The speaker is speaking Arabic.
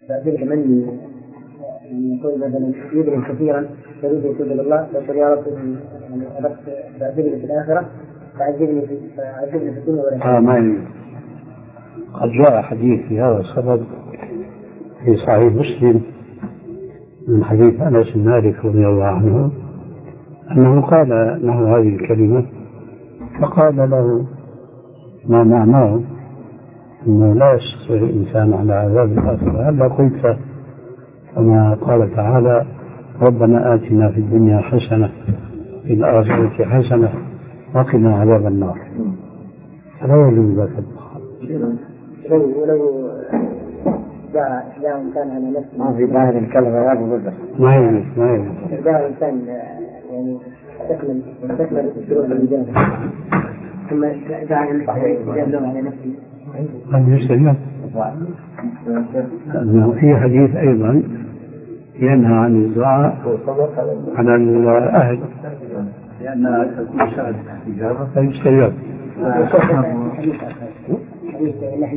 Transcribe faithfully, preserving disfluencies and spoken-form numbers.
تعبير من يعني يقول مثلا يدري كثيرا يريد يتوب إلى الله فيقول يا رب يعني أردت تعذبني في الآخرة فعذبني في فعذبني في الدنيا والآخرة. آه ما يمكن. قد جاء حديث في هذا السبب في صحيح مسلم من حديث أنس بن مالك رضي الله عنه أنه قال له هذه الكلمة فقال له ما معناه أنه لا يستطيع الإنسان على عذاب الآخرة هلا قلت كما قال تعالى ربنا آتنا في الدنيا حسنة في الآخرة حسنة وقنا عذاب النار فلا يجوز ذاك الدخان. لو لو جاء جاء إنسان على نفسه ما في ظاهر الكلمة يا أبو بكر ما يجوز ما يجوز. جاء إنسان يعني تكمل تكمل الشروط الإجابة ثم جاء إنسان على نفسه قد يستجاب. لأنه في حديث أيضا ينهى عن الدعاء على الأهل لأنها تكون سبب استجابة فيستجاب.